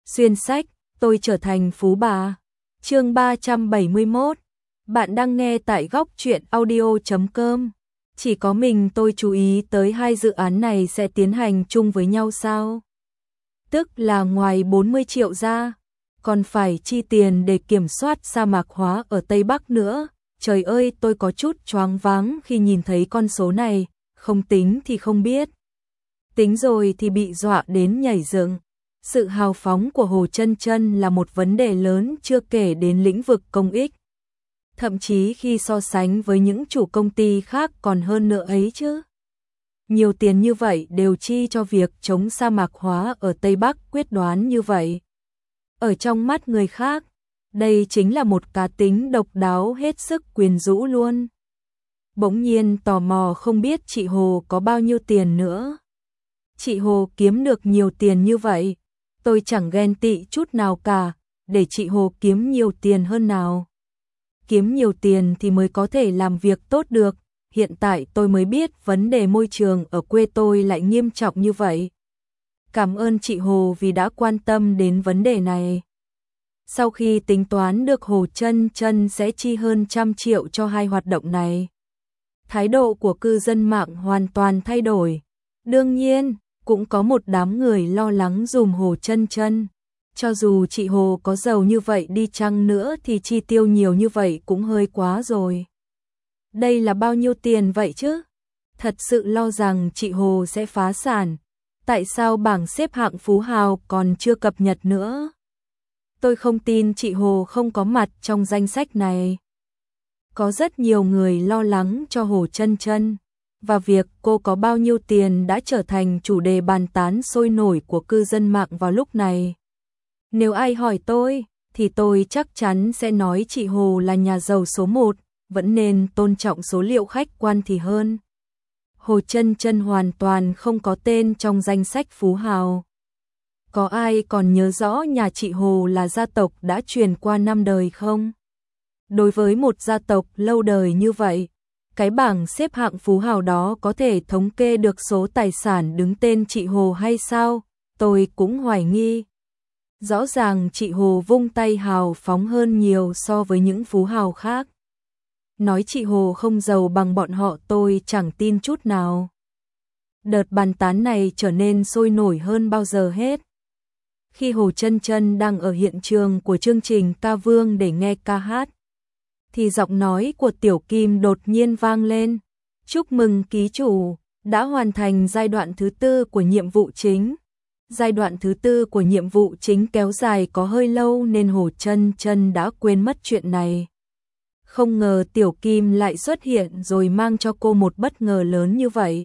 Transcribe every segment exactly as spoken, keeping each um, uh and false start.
Xuyên sách, tôi trở thành phú bà. Chương ba trăm bảy mươi mốt. Bạn đang nghe tại góc truyện audio chấm com. Chỉ có mình tôi chú ý tới hai dự án này sẽ tiến hành chung với nhau sao? Tức là ngoài bốn mươi triệu ra, còn phải chi tiền để kiểm soát sa mạc hóa ở Tây Bắc nữa. Trời ơi, tôi có chút choáng váng khi nhìn thấy con số này, không tính thì không biết. Tính rồi thì bị dọa đến nhảy dựng. Sự hào phóng của Hồ Chân Chân là một vấn đề lớn, chưa kể đến lĩnh vực công ích. Thậm chí khi so sánh với những chủ công ty khác còn hơn nữa ấy chứ. Nhiều tiền như vậy đều chi cho việc chống sa mạc hóa ở Tây Bắc, quyết đoán như vậy. Ở trong mắt người khác, đây chính là một cá tính độc đáo hết sức quyến rũ luôn. Bỗng nhiên tò mò không biết chị Hồ có bao nhiêu tiền nữa. Chị Hồ kiếm được nhiều tiền như vậy, tôi chẳng ghen tị chút nào cả, để chị Hồ kiếm nhiều tiền hơn nào. Kiếm nhiều tiền thì mới có thể làm việc tốt được, hiện tại tôi mới biết vấn đề môi trường ở quê tôi lại nghiêm trọng như vậy. Cảm ơn chị Hồ vì đã quan tâm đến vấn đề này. Sau khi tính toán được, Hồ Chân Chân sẽ chi hơn trăm triệu cho hai hoạt động này. Thái độ của cư dân mạng hoàn toàn thay đổi. Đương nhiên, cũng có một đám người lo lắng dùm Hồ Chân Chân. Cho dù chị Hồ có giàu như vậy đi chăng nữa thì chi tiêu nhiều như vậy cũng hơi quá rồi. Đây là bao nhiêu tiền vậy chứ? Thật sự lo rằng chị Hồ sẽ phá sản. Tại sao bảng xếp hạng phú hào còn chưa cập nhật nữa? Tôi không tin chị Hồ không có mặt trong danh sách này. Có rất nhiều người lo lắng cho Hồ Chân Chân, và việc cô có bao nhiêu tiền đã trở thành chủ đề bàn tán sôi nổi của cư dân mạng vào lúc này. Nếu ai hỏi tôi, thì tôi chắc chắn sẽ nói chị Hồ là nhà giàu số một, vẫn nên tôn trọng số liệu khách quan thì hơn. Hồ Chân Chân hoàn toàn không có tên trong danh sách phú hào. Có ai còn nhớ rõ nhà chị Hồ là gia tộc đã truyền qua năm đời không? Đối với một gia tộc lâu đời như vậy, cái bảng xếp hạng phú hào đó có thể thống kê được số tài sản đứng tên chị Hồ hay sao? Tôi cũng hoài nghi. Rõ ràng chị Hồ vung tay hào phóng hơn nhiều so với những phú hào khác. Nói chị Hồ không giàu bằng bọn họ tôi chẳng tin chút nào. Đợt bàn tán này trở nên sôi nổi hơn bao giờ hết. Khi Hồ Chân Chân đang ở hiện trường của chương trình Ca Vương để nghe ca hát, thì giọng nói của Tiểu Kim đột nhiên vang lên. Chúc mừng ký chủ, đã hoàn thành giai đoạn thứ tư của nhiệm vụ chính. Giai đoạn thứ tư của nhiệm vụ chính kéo dài có hơi lâu nên Hồ Chân Chân đã quên mất chuyện này. Không ngờ Tiểu Kim lại xuất hiện rồi mang cho cô một bất ngờ lớn như vậy.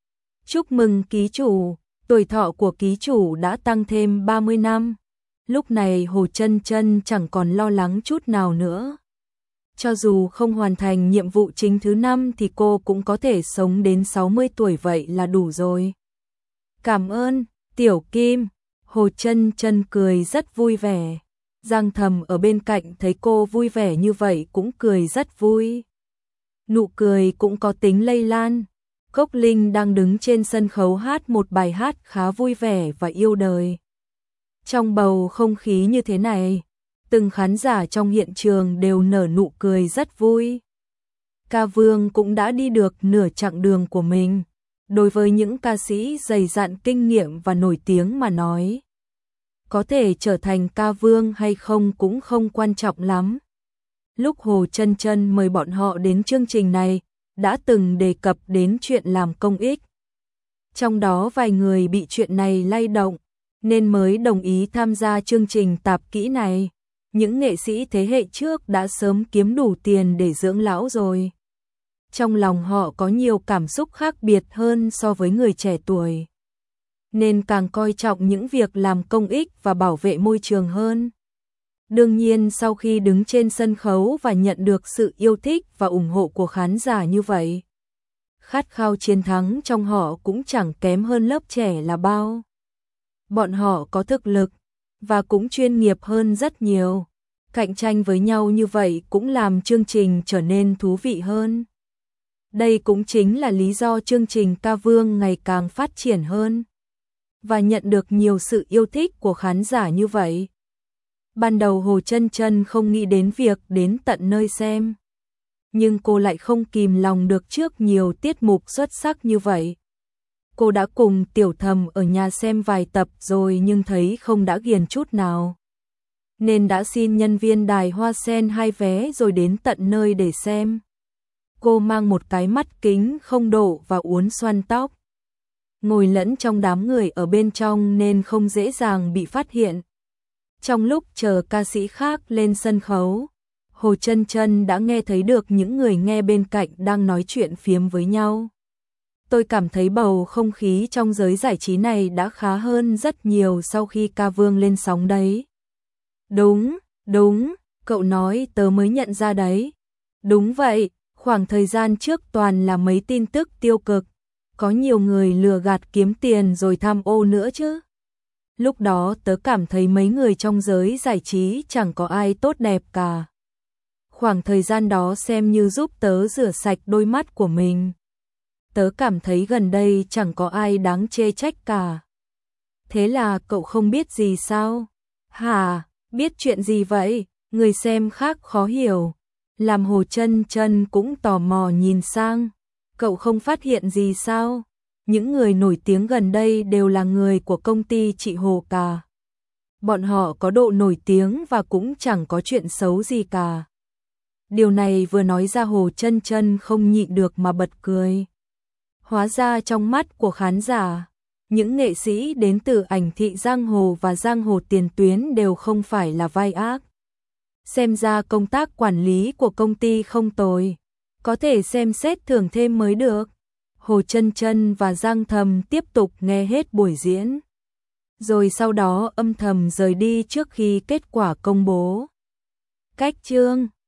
Chúc mừng ký chủ, tuổi thọ của ký chủ đã tăng thêm ba mươi năm. Lúc này Hồ Chân Chân chẳng còn lo lắng chút nào nữa. Cho dù không hoàn thành nhiệm vụ chính thứ năm thì cô cũng có thể sống đến sáu mươi tuổi, vậy là đủ rồi. Cảm ơn, Tiểu Kim. Hồ Chân Chân cười rất vui vẻ. Giang Thầm ở bên cạnh thấy cô vui vẻ như vậy cũng cười rất vui. Nụ cười cũng có tính lây lan. Cốc Linh đang đứng trên sân khấu hát một bài hát khá vui vẻ và yêu đời. Trong bầu không khí như thế này, từng khán giả trong hiện trường đều nở nụ cười rất vui. Ca Vương cũng đã đi được nửa chặng đường của mình. Đối với những ca sĩ dày dặn kinh nghiệm và nổi tiếng mà nói, có thể trở thành ca vương hay không cũng không quan trọng lắm. Lúc Hồ Chân Chân mời bọn họ đến chương trình này, đã từng đề cập đến chuyện làm công ích. Trong đó vài người bị chuyện này lay động, nên mới đồng ý tham gia chương trình tạp kỹ này. Những nghệ sĩ thế hệ trước đã sớm kiếm đủ tiền để dưỡng lão rồi. Trong lòng họ có nhiều cảm xúc khác biệt hơn so với người trẻ tuổi, nên càng coi trọng những việc làm công ích và bảo vệ môi trường hơn. Đương nhiên sau khi đứng trên sân khấu và nhận được sự yêu thích và ủng hộ của khán giả như vậy, khát khao chiến thắng trong họ cũng chẳng kém hơn lớp trẻ là bao. Bọn họ có thực lực và cũng chuyên nghiệp hơn rất nhiều. Cạnh tranh với nhau như vậy cũng làm chương trình trở nên thú vị hơn. Đây cũng chính là lý do chương trình Ca Vương ngày càng phát triển hơn. và nhận được nhiều sự yêu thích của khán giả như vậy. Ban đầu Hồ Chân Chân không nghĩ đến việc đến tận nơi xem, nhưng cô lại không kìm lòng được trước nhiều tiết mục xuất sắc như vậy. Cô đã cùng Tiểu Thầm ở nhà xem vài tập rồi nhưng thấy không đã ghiền chút nào, nên đã xin nhân viên đài Hoa Sen hai vé rồi đến tận nơi để xem. Cô mang một cái mắt kính không độ và uốn xoăn tóc, ngồi lẫn trong đám người ở bên trong nên không dễ dàng bị phát hiện. Trong lúc chờ ca sĩ khác lên sân khấu, Hồ Chân Chân đã nghe thấy được những người nghe bên cạnh đang nói chuyện phiếm với nhau. Tôi cảm thấy bầu không khí trong giới giải trí này đã khá hơn rất nhiều sau khi Ca Vương lên sóng đấy. Đúng, đúng, cậu nói tớ mới nhận ra đấy. Đúng vậy, khoảng thời gian trước toàn là mấy tin tức tiêu cực, có nhiều người lừa gạt kiếm tiền rồi tham ô nữa chứ. Lúc đó tớ cảm thấy mấy người trong giới giải trí chẳng có ai tốt đẹp cả. Khoảng thời gian đó xem như giúp tớ rửa sạch đôi mắt của mình. Tớ cảm thấy gần đây chẳng có ai đáng chê trách cả. Thế là cậu không biết gì sao? Hả, biết chuyện gì vậy? Người xem khác khó hiểu. Làm Hồ Chân Chân cũng tò mò nhìn sang. Cậu không phát hiện gì sao? Những người nổi tiếng gần đây đều là người của công ty chị Hồ cả. Bọn họ có độ nổi tiếng và cũng chẳng có chuyện xấu gì cả. Điều này vừa nói ra Hồ Chân Chân không nhịn được mà bật cười. Hóa ra trong mắt của khán giả, những nghệ sĩ đến từ ảnh thị giang hồ và giang hồ tiền tuyến đều không phải là vai ác. Xem ra công tác quản lý của công ty không tồi, có thể xem xét thưởng thêm mới được. Hồ Chân Chân và Giang Thầm tiếp tục nghe hết buổi diễn, rồi sau đó âm thầm rời đi trước khi kết quả công bố. Cách chương